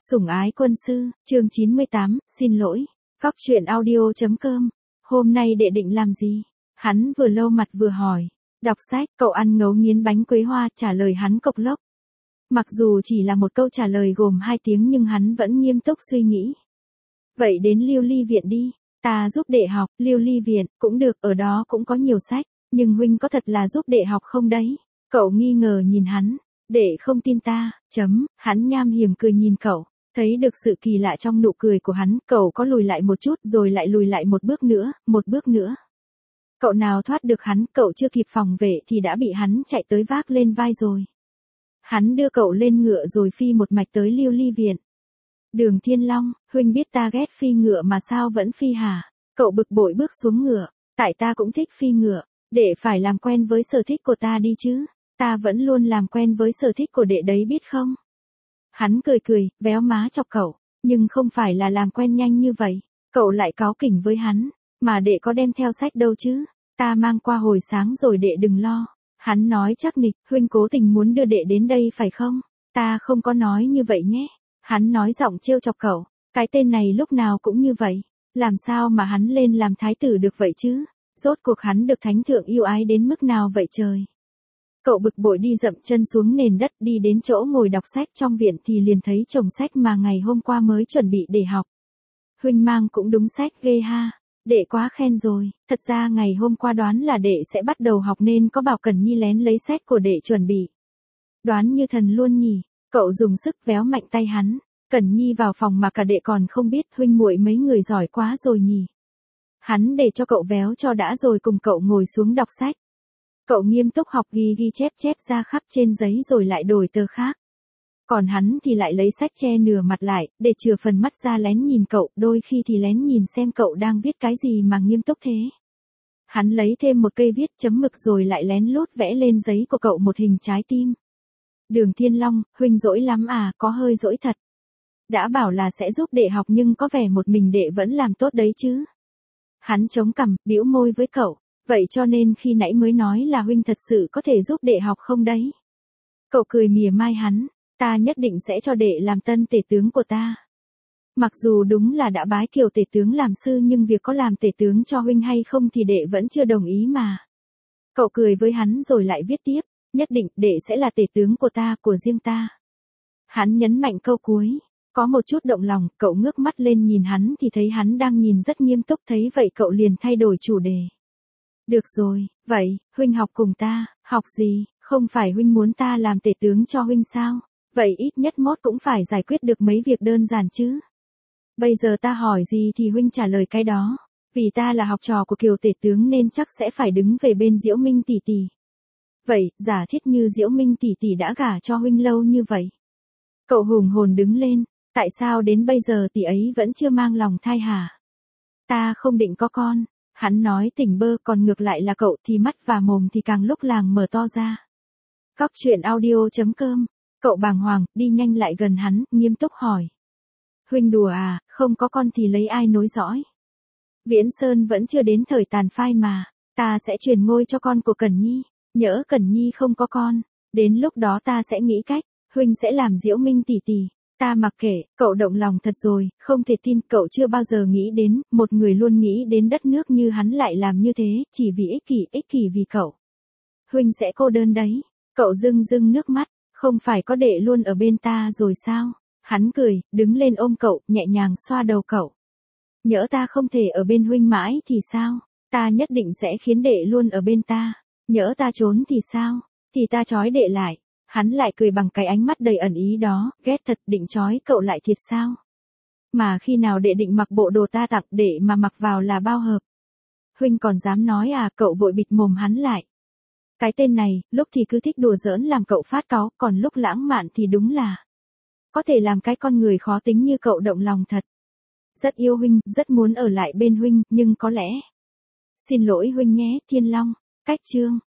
Sủng ái quân sư, chương 98, xin lỗi. Góc truyện audio.com. Hôm nay đệ định làm gì? Hắn vừa lâu mặt vừa hỏi. Đọc sách, cậu ăn ngấu nghiến bánh quế hoa, trả lời hắn cộc lốc. Mặc dù chỉ là một câu trả lời gồm 2 tiếng nhưng hắn vẫn nghiêm túc suy nghĩ. Vậy đến Lưu Ly Viện đi, ta giúp đệ học. Lưu Ly Viện, cũng được, ở đó cũng có nhiều sách, nhưng huynh có thật là giúp đệ học không đấy? Cậu nghi ngờ nhìn hắn. Đệ không tin ta, hắn nham hiểm cười nhìn cậu. Thấy được sự kỳ lạ trong nụ cười của hắn, cậu có lùi lại một chút rồi lại lùi lại một bước nữa. Cậu nào thoát được hắn, cậu chưa kịp phòng vệ thì đã bị hắn chạy tới vác lên vai rồi. Hắn đưa cậu lên ngựa rồi phi một mạch tới Lưu Ly Viện. Đường Thiên Long, huynh biết ta ghét phi ngựa mà sao vẫn phi hả? Cậu bực bội bước xuống ngựa, tại ta cũng thích phi ngựa, đệ phải làm quen với sở thích của ta đi chứ, ta vẫn luôn làm quen với sở thích của đệ đấy biết không? Hắn cười, véo má chọc cậu, nhưng không phải là làm quen nhanh như vậy. Cậu lại cáu kỉnh với hắn, mà đệ có đem theo sách đâu chứ, ta mang qua hồi sáng rồi đệ đừng lo. Hắn nói chắc nịch, huynh cố tình muốn đưa đệ đến đây phải không? Ta không có nói như vậy nhé. Hắn nói giọng trêu chọc cậu, cái tên này lúc nào cũng như vậy, làm sao mà hắn lên làm thái tử được vậy chứ? Rốt cuộc hắn được thánh thượng yêu ái đến mức nào vậy trời? Cậu bực bội đi dậm chân xuống nền đất, đi đến chỗ ngồi đọc sách trong viện thì liền thấy chồng sách mà ngày hôm qua mới chuẩn bị để học. Huynh mang cũng đúng sách ghê ha, đệ quá khen rồi, thật ra ngày hôm qua đoán là đệ sẽ bắt đầu học nên có bảo Cẩn Nhi lén lấy sách của đệ chuẩn bị. Đoán như thần luôn nhỉ, cậu dùng sức véo mạnh tay hắn. Cẩn Nhi vào phòng mà cả đệ còn không biết, huynh muội mấy người giỏi quá rồi nhỉ. Hắn để cho cậu véo cho đã rồi cùng cậu ngồi xuống đọc sách. Cậu nghiêm túc học, ghi chép ra khắp trên giấy rồi lại đổi tờ khác. Còn hắn thì lại lấy sách che nửa mặt lại, để chừa phần mắt ra lén nhìn cậu, đôi khi thì lén nhìn xem cậu đang viết cái gì mà nghiêm túc thế. Hắn lấy thêm một cây viết chấm mực rồi lại lén lút vẽ lên giấy của cậu một hình trái tim. Đường Thiên Long, huynh dỗi lắm à, có hơi dỗi thật. Đã bảo là sẽ giúp đệ học nhưng có vẻ một mình đệ vẫn làm tốt đấy chứ. Hắn chống cằm, bĩu môi với cậu. Vậy cho nên khi nãy mới nói là huynh thật sự có thể giúp đệ học không đấy? Cậu cười mỉa mai hắn, ta nhất định sẽ cho đệ làm tân tể tướng của ta. Mặc dù đúng là đã bái kiều tể tướng làm sư nhưng việc có làm tể tướng cho huynh hay không thì đệ vẫn chưa đồng ý mà. Cậu cười với hắn rồi lại viết tiếp, nhất định đệ sẽ là tể tướng của ta, của riêng ta. Hắn nhấn mạnh câu cuối, có một chút động lòng, cậu ngước mắt lên nhìn hắn thì thấy hắn đang nhìn rất nghiêm túc, thấy vậy cậu liền thay đổi chủ đề. Được rồi, vậy, huynh học cùng ta. Học gì? Không phải huynh muốn ta làm tể tướng cho huynh sao? Vậy ít nhất mốt cũng phải giải quyết được mấy việc đơn giản chứ. Bây giờ ta hỏi gì thì huynh trả lời cái đó. Vì ta là học trò của Kiều tể tướng nên chắc sẽ phải đứng về bên Diễu Minh tỷ tỷ. Vậy, giả thiết như Diễu Minh tỷ tỷ đã gả cho huynh lâu như vậy. Cậu hùng hồn đứng lên, tại sao đến bây giờ tỷ ấy vẫn chưa mang lòng thai hả? Ta không định có con. Hắn nói tỉnh bơ, còn ngược lại là cậu thì mắt và mồm thì càng lúc làng mở to ra. Góc truyện audio.com. Cậu bàng hoàng, đi nhanh lại gần hắn, nghiêm túc hỏi. Huynh đùa à, không có con thì lấy ai nối dõi? Viễn Sơn vẫn chưa đến thời tàn phai mà, ta sẽ truyền ngôi cho con của Cẩn Nhi. Nhỡ Cẩn Nhi không có con, đến lúc đó ta sẽ nghĩ cách, huynh sẽ làm Diễu Minh tỷ tỷ. Ta mặc kệ, cậu động lòng thật rồi, không thể tin, cậu chưa bao giờ nghĩ đến, một người luôn nghĩ đến đất nước như hắn lại làm như thế, chỉ vì ích kỷ vì cậu. Huynh sẽ cô đơn đấy. Cậu rưng nước mắt, không phải có đệ luôn ở bên ta rồi sao? Hắn cười, đứng lên ôm cậu, nhẹ nhàng xoa đầu cậu. Nhỡ ta không thể ở bên huynh mãi thì sao? Ta nhất định sẽ khiến đệ luôn ở bên ta. Nhỡ ta trốn thì sao? Thì ta trói đệ lại. Hắn lại cười bằng cái ánh mắt đầy ẩn ý đó, ghét thật, định trói cậu lại thiệt sao? Mà khi nào đệ định mặc bộ đồ ta tặng đệ mà mặc vào là bao hợp? Huynh còn dám nói à? Cậu vội bịt mồm hắn lại. Cái tên này, lúc thì cứ thích đùa giỡn làm cậu phát cáu, còn lúc lãng mạn thì đúng là có thể làm cái con người khó tính như cậu động lòng thật. Rất yêu huynh, rất muốn ở lại bên huynh, nhưng có lẽ. Xin lỗi huynh nhé, Thiên Long. Cách chương.